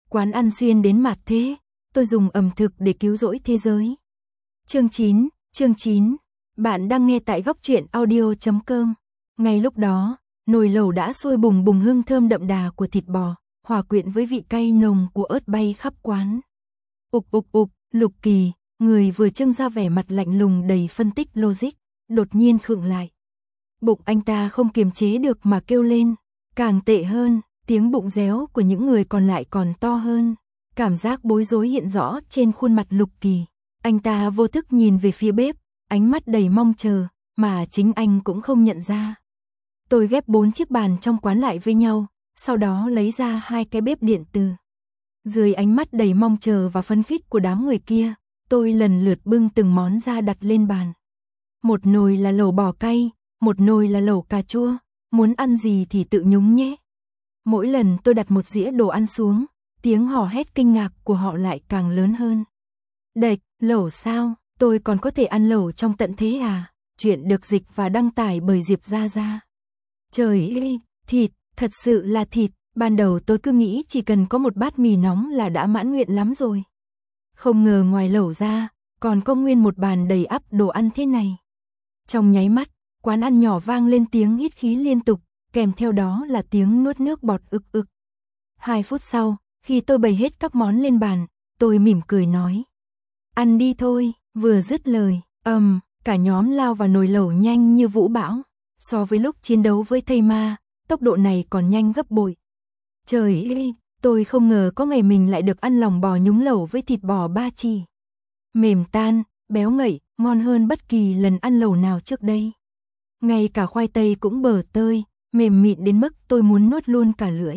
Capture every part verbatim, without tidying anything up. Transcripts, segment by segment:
Quán ăn xuyên đến mặt thế, tôi dùng ẩm thực để cứu rỗi thế giới. Chương chín, chương chín. Bạn đang nghe tại góc truyện audio chấm com. Ngay lúc đó, nồi lẩu đã sôi bùng bùng, hương thơm đậm đà của thịt bò, hòa quyện với vị cay nồng của ớt bay khắp quán. Ục ục ục, Lục Kỳ, người vừa trưng ra vẻ mặt lạnh lùng đầy phân tích logic, đột nhiên khựng lại. Bụng anh ta không kiềm chế được mà kêu lên, càng tệ hơn, tiếng bụng réo của những người còn lại còn to hơn. Cảm giác bối rối hiện rõ trên khuôn mặt Lục Kỳ. Anh ta vô thức nhìn về phía bếp, ánh mắt đầy mong chờ, mà chính anh cũng không nhận ra. Tôi ghép bốn chiếc bàn trong quán lại với nhau, sau đó lấy ra hai cái bếp điện từ. Dưới ánh mắt đầy mong chờ và phấn khích của đám người kia, tôi lần lượt bưng từng món ra đặt lên bàn. Một nồi là lẩu bò cay, một nồi là lẩu cà chua, muốn ăn gì thì tự nhúng nhé. Mỗi lần tôi đặt một dĩa đồ ăn xuống, tiếng hò hét kinh ngạc của họ lại càng lớn hơn. Đệch, lẩu sao, tôi còn có thể ăn lẩu trong tận thế à? Chuyện được dịch và đăng tải bởi Diệp Gia Gia. Trời ơi, thịt, thật sự là thịt, ban đầu tôi cứ nghĩ chỉ cần có một bát mì nóng là đã mãn nguyện lắm rồi. Không ngờ ngoài lẩu ra, còn có nguyên một bàn đầy ắp đồ ăn thế này. Trong nháy mắt, quán ăn nhỏ vang lên tiếng hít khí liên tục, kèm theo đó là tiếng nuốt nước bọt ực ực. Hai phút sau, khi tôi bày hết các món lên bàn, tôi mỉm cười nói. Ăn đi thôi, vừa dứt lời, ầm, um, cả nhóm lao vào nồi lẩu nhanh như vũ bão. So với lúc chiến đấu với thây ma, tốc độ này còn nhanh gấp bội. Trời ơi, tôi không ngờ có ngày mình lại được ăn lòng bò nhúng lẩu với thịt bò ba chỉ. Mềm tan, béo ngậy, ngon hơn bất kỳ lần ăn lẩu nào trước đây. Ngay cả khoai tây cũng bở tơi, mềm mịn đến mức tôi muốn nuốt luôn cả lưỡi.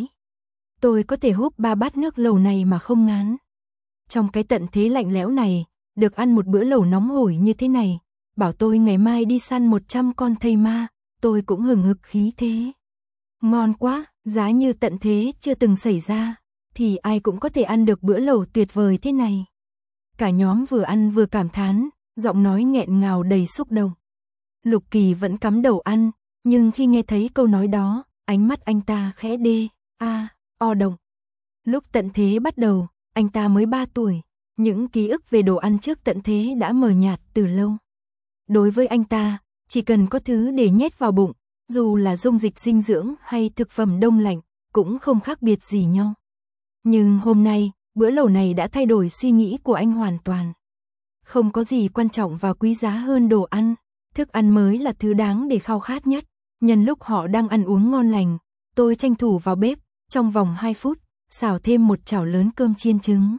Tôi có thể húp ba bát nước lẩu này mà không ngán. Trong cái tận thế lạnh lẽo này, được ăn một bữa lẩu nóng hổi như thế này, bảo tôi ngày mai đi săn một trăm con thây ma, tôi cũng hừng hực khí thế. Ngon quá, giá như tận thế chưa từng xảy ra, thì ai cũng có thể ăn được bữa lẩu tuyệt vời thế này. Cả nhóm vừa ăn vừa cảm thán, giọng nói nghẹn ngào đầy xúc động. Lục Kỳ vẫn cắm đầu ăn, nhưng khi nghe thấy câu nói đó, ánh mắt anh ta khẽ đê, a, o động. Lúc tận thế bắt đầu, anh ta mới ba tuổi, những ký ức về đồ ăn trước tận thế đã mờ nhạt từ lâu. Đối với anh ta, chỉ cần có thứ để nhét vào bụng, dù là dung dịch dinh dưỡng hay thực phẩm đông lạnh, cũng không khác biệt gì nhau. Nhưng hôm nay, bữa lẩu này đã thay đổi suy nghĩ của anh hoàn toàn. Không có gì quan trọng và quý giá hơn đồ ăn, thức ăn mới là thứ đáng để khao khát nhất. Nhân lúc họ đang ăn uống ngon lành, tôi tranh thủ vào bếp, trong vòng hai phút, xào thêm một chảo lớn cơm chiên trứng.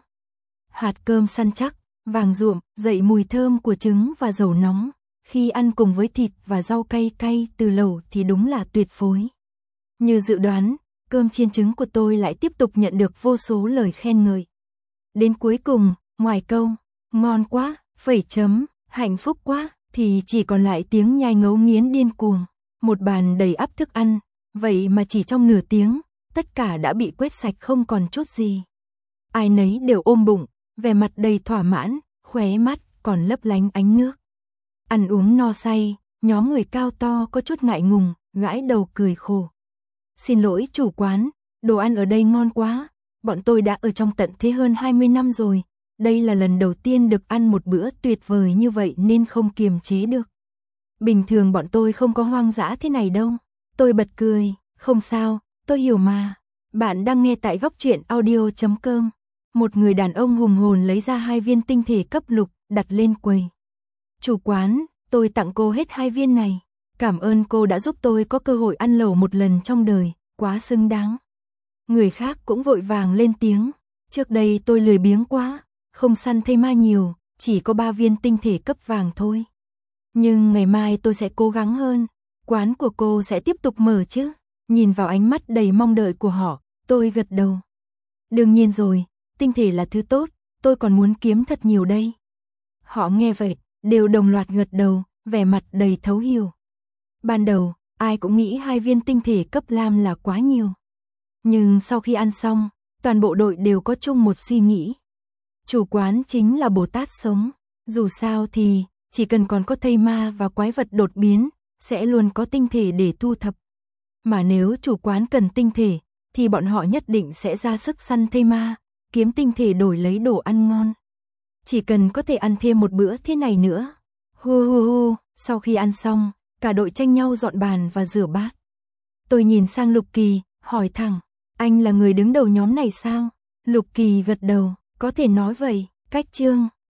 Hạt cơm săn chắc, vàng ruộm, dậy mùi thơm của trứng và dầu nóng. Khi ăn cùng với thịt và rau cay cay từ lẩu thì đúng là tuyệt phối. Như dự đoán, cơm chiên trứng của tôi lại tiếp tục nhận được vô số lời khen ngợi. Đến cuối cùng, ngoài câu, ngon quá, phẩy chấm, hạnh phúc quá, thì chỉ còn lại tiếng nhai ngấu nghiến điên cuồng. Một bàn đầy ắp thức ăn, vậy mà chỉ trong nửa tiếng, tất cả đã bị quét sạch không còn chút gì. Ai nấy đều ôm bụng, vẻ mặt đầy thỏa mãn, khóe mắt còn lấp lánh ánh nước. Ăn uống no say, nhóm người cao to có chút ngại ngùng, gãi đầu cười khổ. Xin lỗi chủ quán, đồ ăn ở đây ngon quá, bọn tôi đã ở trong tận thế hơn hai mươi năm rồi, đây là lần đầu tiên được ăn một bữa tuyệt vời như vậy nên không kiềm chế được. Bình thường bọn tôi không có hoang dã thế này đâu. Tôi bật cười, không sao, tôi hiểu mà. Bạn đang nghe tại góc truyện audio chấm com. Một người đàn ông hùng hồn lấy ra hai viên tinh thể cấp lục, đặt lên quầy. Chủ quán, tôi tặng cô hết hai viên này. Cảm ơn cô đã giúp tôi có cơ hội ăn lẩu một lần trong đời, quá xứng đáng. Người khác cũng vội vàng lên tiếng. Trước đây tôi lười biếng quá, không săn thây ma nhiều, chỉ có ba viên tinh thể cấp vàng thôi. Nhưng ngày mai tôi sẽ cố gắng hơn, quán của cô sẽ tiếp tục mở chứ. Nhìn vào ánh mắt đầy mong đợi của họ, tôi gật đầu. Đương nhiên rồi, tinh thể là thứ tốt, tôi còn muốn kiếm thật nhiều đây. Họ nghe vậy, đều đồng loạt gật đầu, vẻ mặt đầy thấu hiểu. Ban đầu, ai cũng nghĩ hai viên tinh thể cấp lam là quá nhiều. Nhưng sau khi ăn xong, toàn bộ đội đều có chung một suy nghĩ. Chủ quán chính là Bồ Tát sống, dù sao thì, chỉ cần còn có thây ma và quái vật đột biến, sẽ luôn có tinh thể để thu thập. Mà nếu chủ quán cần tinh thể, thì bọn họ nhất định sẽ ra sức săn thây ma, kiếm tinh thể đổi lấy đồ ăn ngon. Chỉ cần có thể ăn thêm một bữa thế này nữa. Hu hu hu, sau khi ăn xong, cả đội tranh nhau dọn bàn và rửa bát. Tôi nhìn sang Lục Kỳ, hỏi thẳng, anh là người đứng đầu nhóm này sao? Lục Kỳ gật đầu, có thể nói vậy, cách Trương